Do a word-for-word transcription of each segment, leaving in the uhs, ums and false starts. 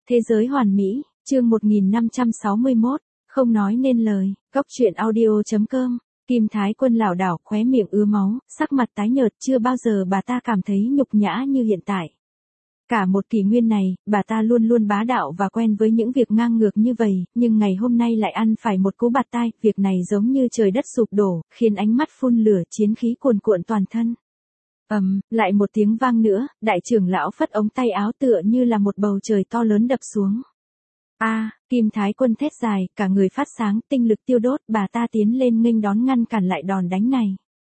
Thế giới hoàn mỹ, chương một nghìn năm trăm sáu mươi mốt, không nói nên lời, góc truyện audio.com, Kim Thái Quân lảo đảo khóe miệng ứa máu, sắc mặt tái nhợt, chưa bao giờ bà ta cảm thấy nhục nhã như hiện tại. Cả một kỷ nguyên này, bà ta luôn luôn bá đạo và quen với những việc ngang ngược như vậy, nhưng ngày hôm nay lại ăn phải một cú bạt tai, việc này giống như trời đất sụp đổ, khiến ánh mắt phun lửa, chiến khí cuồn cuộn toàn thân. Ầm, um, lại một tiếng vang nữa, đại trưởng lão phất ống tay áo tựa như là một bầu trời to lớn đập xuống. A, à, Kim Thái Quân thét dài, cả người phát sáng, tinh lực tiêu đốt, bà ta tiến lên nghênh đón ngăn cản lại đòn đánh này.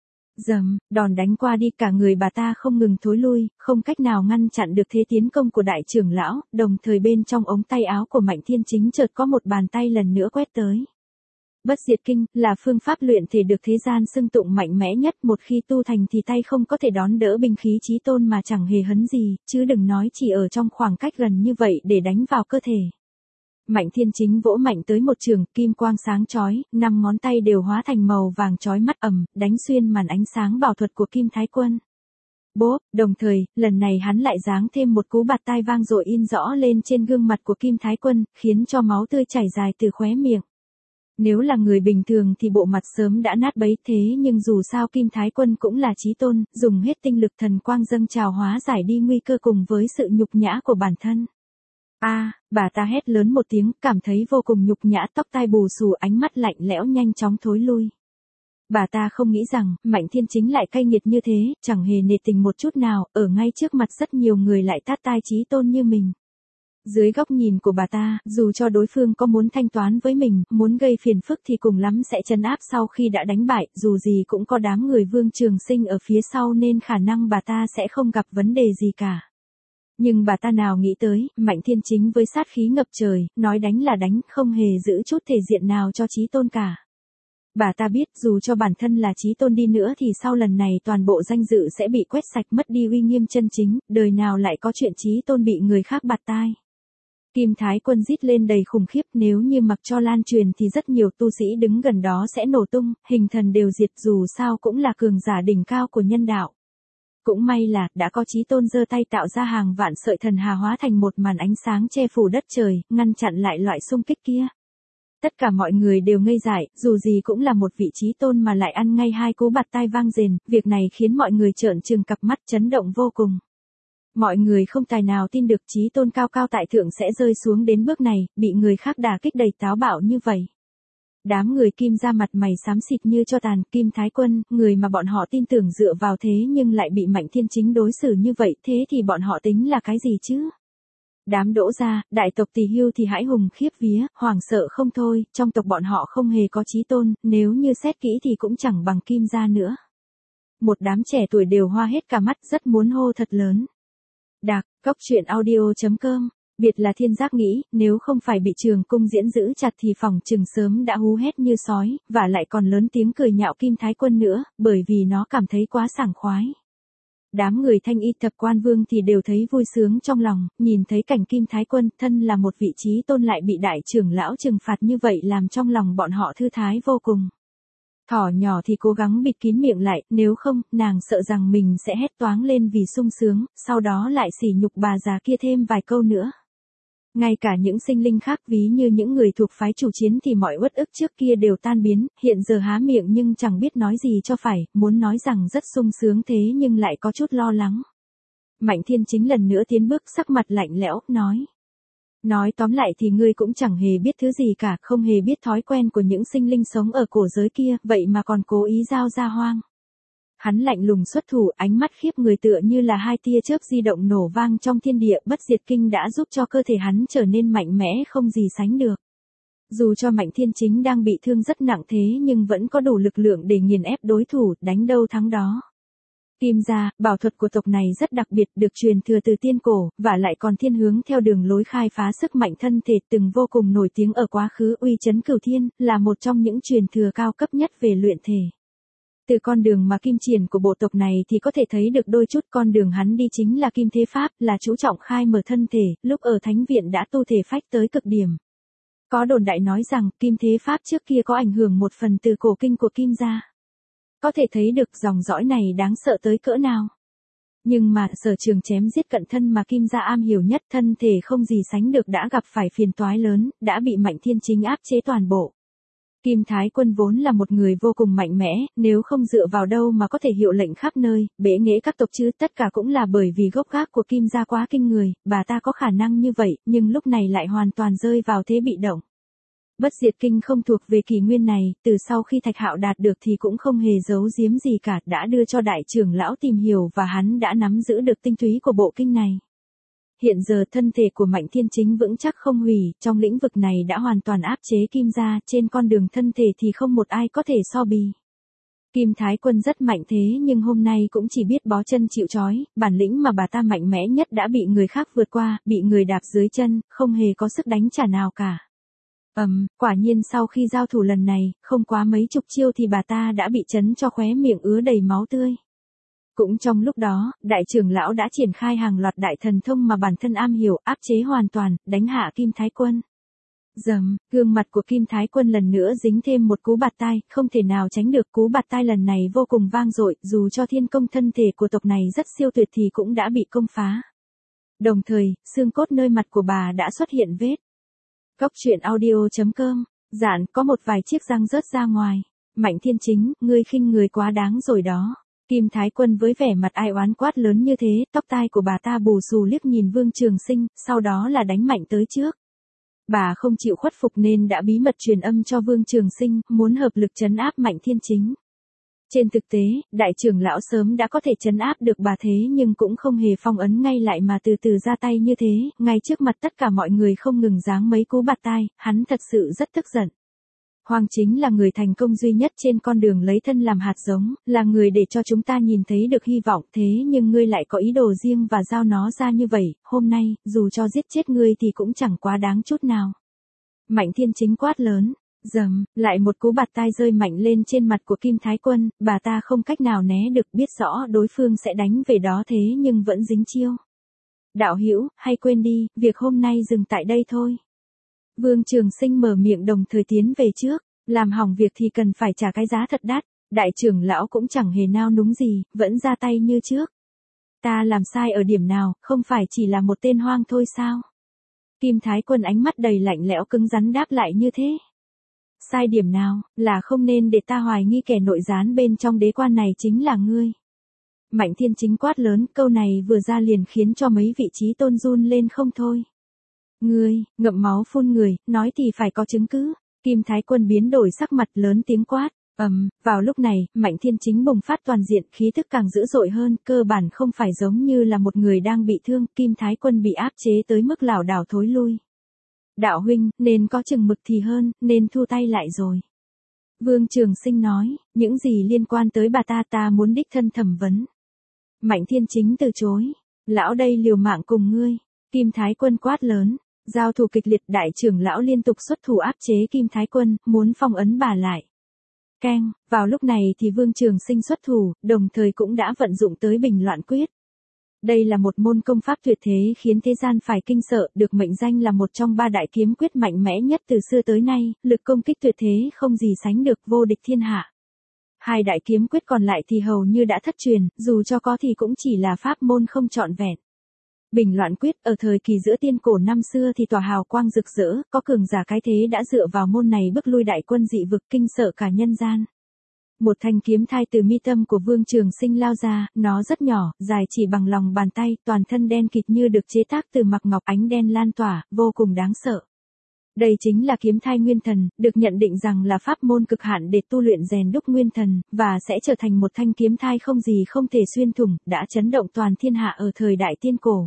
Dầm, đòn đánh qua đi, cả người bà ta không ngừng thối lui, không cách nào ngăn chặn được thế tiến công của đại trưởng lão, đồng thời bên trong ống tay áo của Mạnh Thiên Chính chợt có một bàn tay lần nữa quét tới. Bất diệt kinh, là phương pháp luyện thể được thế gian xưng tụng mạnh mẽ nhất, một khi tu thành thì tay không có thể đón đỡ binh khí chí tôn mà chẳng hề hấn gì, chứ đừng nói chỉ ở trong khoảng cách gần như vậy để đánh vào cơ thể. Mạnh Thiên Chính vỗ mạnh tới một trường, kim quang sáng chói, năm ngón tay đều hóa thành màu vàng chói mắt ầm, đánh xuyên màn ánh sáng bảo thuật của Kim Thái Quân. Bốp, đồng thời, lần này hắn lại giáng thêm một cú bạt tai vang dội in rõ lên trên gương mặt của Kim Thái Quân, khiến cho máu tươi chảy dài từ khóe miệng. Nếu là người bình thường thì bộ mặt sớm đã nát bấy, thế nhưng dù sao Kim Thái Quân cũng là chí tôn, dùng hết tinh lực thần quang dâng trào hóa giải đi nguy cơ cùng với sự nhục nhã của bản thân. A, à, bà ta hét lớn một tiếng, cảm thấy vô cùng nhục nhã, tóc tai bù xù, ánh mắt lạnh lẽo nhanh chóng thối lui. Bà ta không nghĩ rằng, Mạnh Thiên Chính lại cay nghiệt như thế, chẳng hề nể tình một chút nào, ở ngay trước mặt rất nhiều người lại tát tai chí tôn như mình. Dưới góc nhìn của bà ta, dù cho đối phương có muốn thanh toán với mình, muốn gây phiền phức thì cùng lắm sẽ trấn áp sau khi đã đánh bại, dù gì cũng có đám người Vương Trường Sinh ở phía sau nên khả năng bà ta sẽ không gặp vấn đề gì cả. Nhưng bà ta nào nghĩ tới, Mạnh Thiên Chính với sát khí ngập trời, nói đánh là đánh, không hề giữ chút thể diện nào cho chí tôn cả. Bà ta biết dù cho bản thân là chí tôn đi nữa thì sau lần này toàn bộ danh dự sẽ bị quét sạch, mất đi uy nghiêm chân chính, đời nào lại có chuyện chí tôn bị người khác bạt tai. Kim Thái Quân rít lên đầy khủng khiếp, nếu như mặc cho lan truyền thì rất nhiều tu sĩ đứng gần đó sẽ nổ tung, hình thần đều diệt, dù sao cũng là cường giả đỉnh cao của nhân đạo. Cũng may là, đã có chí tôn giơ tay tạo ra hàng vạn sợi thần hà hóa thành một màn ánh sáng che phủ đất trời, ngăn chặn lại loại xung kích kia. Tất cả mọi người đều ngây dại, dù gì cũng là một vị chí tôn mà lại ăn ngay hai cú bạt tai vang rền, việc này khiến mọi người trợn trừng cặp mắt, chấn động vô cùng. Mọi người không tài nào tin được chí tôn cao cao tại thượng sẽ rơi xuống đến bước này, bị người khác đả kích đầy táo bạo như vậy. Đám người Kim ra mặt mày xám xịt như cho tàn, Kim Thái Quân, người mà bọn họ tin tưởng dựa vào thế nhưng lại bị Mạnh Thiên Chính đối xử như vậy, thế thì bọn họ tính là cái gì chứ? Đám Đỗ gia, đại tộc Tỳ Hưu thì hãi hùng khiếp vía, hoảng sợ không thôi, trong tộc bọn họ không hề có chí tôn, nếu như xét kỹ thì cũng chẳng bằng Kim gia nữa. Một đám trẻ tuổi đều hoa hết cả mắt, rất muốn hô thật lớn. Đạc, góc truyện audio.com, biệt là Thiên Giác nghĩ, nếu không phải bị Trường Cung diễn giữ chặt thì phòng chừng sớm đã hú hét như sói, và lại còn lớn tiếng cười nhạo Kim Thái Quân nữa, bởi vì nó cảm thấy quá sảng khoái. Đám người Thanh Y Thập Quan Vương thì đều thấy vui sướng trong lòng, nhìn thấy cảnh Kim Thái Quân, thân là một vị chí tôn lại bị đại trưởng lão trừng phạt như vậy làm trong lòng bọn họ thư thái vô cùng. Thỏ nhỏ thì cố gắng bịt kín miệng lại, nếu không, nàng sợ rằng mình sẽ hét toáng lên vì sung sướng, sau đó lại sỉ nhục bà già kia thêm vài câu nữa. Ngay cả những sinh linh khác ví như những người thuộc phái chủ chiến thì mọi uất ức trước kia đều tan biến, hiện giờ há miệng nhưng chẳng biết nói gì cho phải, muốn nói rằng rất sung sướng thế nhưng lại có chút lo lắng. Mạnh Thiên Chính lần nữa tiến bước, sắc mặt lạnh lẽo, nói. Nói tóm lại thì ngươi cũng chẳng hề biết thứ gì cả, không hề biết thói quen của những sinh linh sống ở cổ giới kia, vậy mà còn cố ý giao ra hoang. Hắn lạnh lùng xuất thủ, ánh mắt khiếp người tựa như là hai tia chớp di động nổ vang trong thiên địa, bất diệt kinh đã giúp cho cơ thể hắn trở nên mạnh mẽ không gì sánh được. Dù cho Mạnh Thiên Chính đang bị thương rất nặng thế nhưng vẫn có đủ lực lượng để nghiền ép đối thủ, đánh đâu thắng đó. Kim gia, bảo thuật của tộc này rất đặc biệt, được truyền thừa từ tiên cổ, và lại còn thiên hướng theo đường lối khai phá sức mạnh thân thể từng vô cùng nổi tiếng ở quá khứ, uy chấn cửu thiên, là một trong những truyền thừa cao cấp nhất về luyện thể. Từ con đường mà kim triển của bộ tộc này thì có thể thấy được đôi chút, con đường hắn đi chính là kim thế pháp, là chú trọng khai mở thân thể, lúc ở thánh viện đã tu thể phách tới cực điểm. Có đồn đại nói rằng kim thế pháp trước kia có ảnh hưởng một phần từ cổ kinh của Kim gia. Có thể thấy được dòng dõi này đáng sợ tới cỡ nào. Nhưng mà sở trường chém giết cận thân mà Kim gia am hiểu nhất, thân thể không gì sánh được, đã gặp phải phiền toái lớn, đã bị Mạnh Thiên Chính áp chế toàn bộ. Kim Thái Quân vốn là một người vô cùng mạnh mẽ, nếu không dựa vào đâu mà có thể hiệu lệnh khắp nơi, bệ nghệ các tộc chứ, tất cả cũng là bởi vì gốc gác của Kim gia quá kinh người, bà ta có khả năng như vậy, nhưng lúc này lại hoàn toàn rơi vào thế bị động. Bất diệt kinh không thuộc về kỷ nguyên này, từ sau khi Thạch Hạo đạt được thì cũng không hề giấu giếm gì cả, đã đưa cho đại trưởng lão tìm hiểu và hắn đã nắm giữ được tinh túy của bộ kinh này. Hiện giờ thân thể của Mạnh Thiên Chính vững chắc không hủy, trong lĩnh vực này đã hoàn toàn áp chế Kim gia, trên con đường thân thể thì không một ai có thể so bì. Kim Thái Quân rất mạnh thế nhưng hôm nay cũng chỉ biết bó chân chịu trói, bản lĩnh mà bà ta mạnh mẽ nhất đã bị người khác vượt qua, bị người đạp dưới chân, không hề có sức đánh trả nào cả. Ầm, um, quả nhiên sau khi giao thủ lần này, không quá mấy chục chiêu thì bà ta đã bị chấn cho khóe miệng ứa đầy máu tươi. Cũng trong lúc đó, đại trưởng lão đã triển khai hàng loạt đại thần thông mà bản thân am hiểu, áp chế hoàn toàn, đánh hạ Kim Thái Quân. Dầm, gương mặt của Kim Thái Quân lần nữa dính thêm một cú bạt tai, không thể nào tránh được, cú bạt tai lần này vô cùng vang dội, dù cho thiên công thân thể của tộc này rất siêu tuyệt thì cũng đã bị công phá. Đồng thời, xương cốt nơi mặt của bà đã xuất hiện vết. Cóc truyện audio chấm com, dạn có một vài chiếc răng rớt ra ngoài. Mạnh Thiên Chính, ngươi khinh người quá đáng rồi đó. Kim Thái Quân với vẻ mặt ai oán quát lớn như thế, tóc tai của bà ta bù xù liếc nhìn Vương Trường Sinh, sau đó là đánh mạnh tới trước. Bà không chịu khuất phục nên đã bí mật truyền âm cho Vương Trường Sinh, muốn hợp lực trấn áp Mạnh Thiên Chính. Trên thực tế, đại trưởng lão sớm đã có thể trấn áp được bà thế nhưng cũng không hề phong ấn ngay lại mà từ từ ra tay như thế, ngay trước mặt tất cả mọi người không ngừng giáng mấy cú bạt tai, hắn thật sự rất tức giận. Hoàng chính là người thành công duy nhất trên con đường lấy thân làm hạt giống, là người để cho chúng ta nhìn thấy được hy vọng, thế nhưng ngươi lại có ý đồ riêng và giao nó ra như vậy, hôm nay, dù cho giết chết ngươi thì cũng chẳng quá đáng chút nào. Mạnh Thiên Chính quát lớn. Dầm, lại một cú bạt tai rơi mạnh lên trên mặt của Kim Thái Quân, bà ta không cách nào né được, biết rõ đối phương sẽ đánh về đó thế nhưng vẫn dính chiêu. Đạo hữu, hay quên đi, việc hôm nay dừng tại đây thôi. Vương Trường Sinh mở miệng đồng thời tiến về trước, làm hỏng việc thì cần phải trả cái giá thật đắt, đại trưởng lão cũng chẳng hề nao núng gì, vẫn ra tay như trước. Ta làm sai ở điểm nào, không phải chỉ là một tên hoang thôi sao? Kim Thái Quân ánh mắt đầy lạnh lẽo cứng rắn đáp lại như thế. Sai điểm nào, là không nên để ta hoài nghi kẻ nội gián bên trong đế quan này chính là ngươi. Mạnh Thiên Chính quát lớn, câu này vừa ra liền khiến cho mấy vị trí tôn run lên không thôi. Ngươi, ngậm máu phun người, nói thì phải có chứng cứ. Kim Thái Quân biến đổi sắc mặt lớn tiếng quát. Ầm, um, vào lúc này, Mạnh Thiên Chính bùng phát toàn diện, khí tức càng dữ dội hơn, cơ bản không phải giống như là một người đang bị thương, Kim Thái Quân bị áp chế tới mức lảo đảo thối lui. Đạo huynh, nên có chừng mực thì hơn, nên thu tay lại rồi. Vương Trường Sinh nói, những gì liên quan tới bà ta ta muốn đích thân thẩm vấn. Mạnh Thiên Chính từ chối. Lão đây liều mạng cùng ngươi. Kim Thái Quân quát lớn. Giao thủ kịch liệt, đại trưởng lão liên tục xuất thủ áp chế Kim Thái Quân, muốn phong ấn bà lại. Keng, vào lúc này thì Vương Trường Sinh xuất thủ, đồng thời cũng đã vận dụng tới Bình Loạn Quyết. Đây là một môn công pháp tuyệt thế khiến thế gian phải kinh sợ, được mệnh danh là một trong ba đại kiếm quyết mạnh mẽ nhất từ xưa tới nay, lực công kích tuyệt thế không gì sánh được, vô địch thiên hạ. Hai đại kiếm quyết còn lại thì hầu như đã thất truyền, dù cho có thì cũng chỉ là pháp môn không trọn vẹn. Bình Loạn Quyết ở thời kỳ giữa tiên cổ năm xưa thì tỏa hào quang rực rỡ, có cường giả cái thế đã dựa vào môn này bức lui đại quân dị vực, kinh sợ cả nhân gian. Một thanh kiếm thai từ mi tâm của Vương Trường Sinh lao ra, nó rất nhỏ, dài chỉ bằng lòng bàn tay, toàn thân đen kịt như được chế tác từ mặc ngọc, ánh đen lan tỏa, vô cùng đáng sợ. Đây chính là kiếm thai nguyên thần, được nhận định rằng là pháp môn cực hạn để tu luyện rèn đúc nguyên thần, và sẽ trở thành một thanh kiếm thai không gì không thể xuyên thủng, đã chấn động toàn thiên hạ ở thời đại tiên cổ.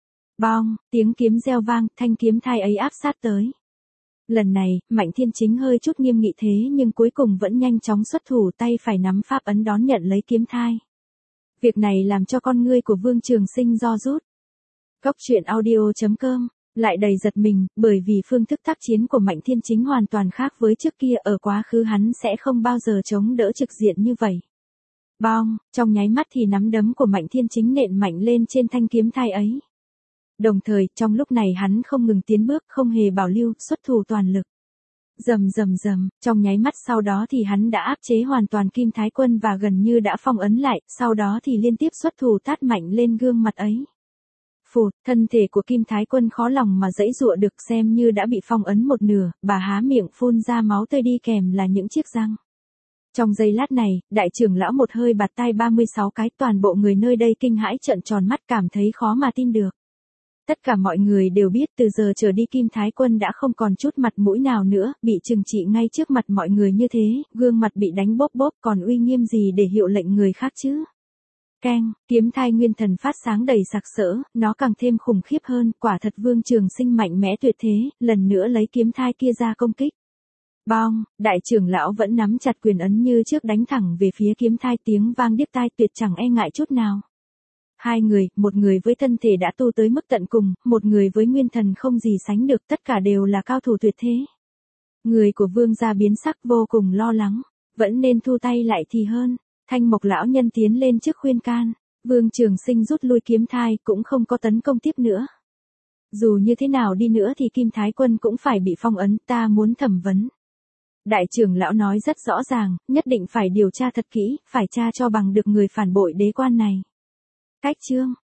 Bong, tiếng kiếm reo vang, thanh kiếm thai ấy áp sát tới. Lần này, Mạnh Thiên Chính hơi chút nghiêm nghị thế nhưng cuối cùng vẫn nhanh chóng xuất thủ, tay phải nắm pháp ấn đón nhận lấy kiếm thai. Việc này làm cho con ngươi của Vương Trường Sinh do rút. Cóc truyện audio chấm com, lại đầy giật mình, bởi vì phương thức tác chiến của Mạnh Thiên Chính hoàn toàn khác với trước kia, ở quá khứ hắn sẽ không bao giờ chống đỡ trực diện như vậy. Bong, trong nháy mắt thì nắm đấm của Mạnh Thiên Chính nện mạnh lên trên thanh kiếm thai ấy. Đồng thời, trong lúc này hắn không ngừng tiến bước, không hề bảo lưu, xuất thủ toàn lực. Rầm rầm rầm, trong nháy mắt sau đó thì hắn đã áp chế hoàn toàn Kim Thái Quân và gần như đã phong ấn lại, sau đó thì liên tiếp xuất thủ tát mạnh lên gương mặt ấy. Phụt, thân thể của Kim Thái Quân khó lòng mà giãy giụa được, xem như đã bị phong ấn một nửa, bà há miệng phun ra máu tươi đi kèm là những chiếc răng. Trong giây lát này, đại trưởng lão một hơi bạt tai ba mươi sáu cái, toàn bộ người nơi đây kinh hãi trợn tròn mắt, cảm thấy khó mà tin được. Tất cả mọi người đều biết từ giờ trở đi Kim Thái Quân đã không còn chút mặt mũi nào nữa, bị trừng trị ngay trước mặt mọi người như thế, gương mặt bị đánh bốp bốp, còn uy nghiêm gì để hiệu lệnh người khác chứ. Keng, kiếm thai nguyên thần phát sáng đầy sặc sỡ, nó càng thêm khủng khiếp hơn, quả thật Vương Trường Sinh mạnh mẽ tuyệt thế, lần nữa lấy kiếm thai kia ra công kích. Bong, đại trưởng lão vẫn nắm chặt quyền ấn như trước đánh thẳng về phía kiếm thai, tiếng vang điếc tai tuyệt chẳng e ngại chút nào. Hai người, một người với thân thể đã tu tới mức tận cùng, một người với nguyên thần không gì sánh được, tất cả đều là cao thủ tuyệt thế. Người của Vương gia biến sắc vô cùng lo lắng, vẫn nên thu tay lại thì hơn. Thanh Mộc lão nhân tiến lên trước khuyên can, Vương Trường Sinh rút lui kiếm thai cũng không có tấn công tiếp nữa. Dù như thế nào đi nữa thì Kim Thái Quân cũng phải bị phong ấn, ta muốn thẩm vấn. Đại trưởng lão nói rất rõ ràng, nhất định phải điều tra thật kỹ, phải tra cho bằng được người phản bội đế quan này. Cách chương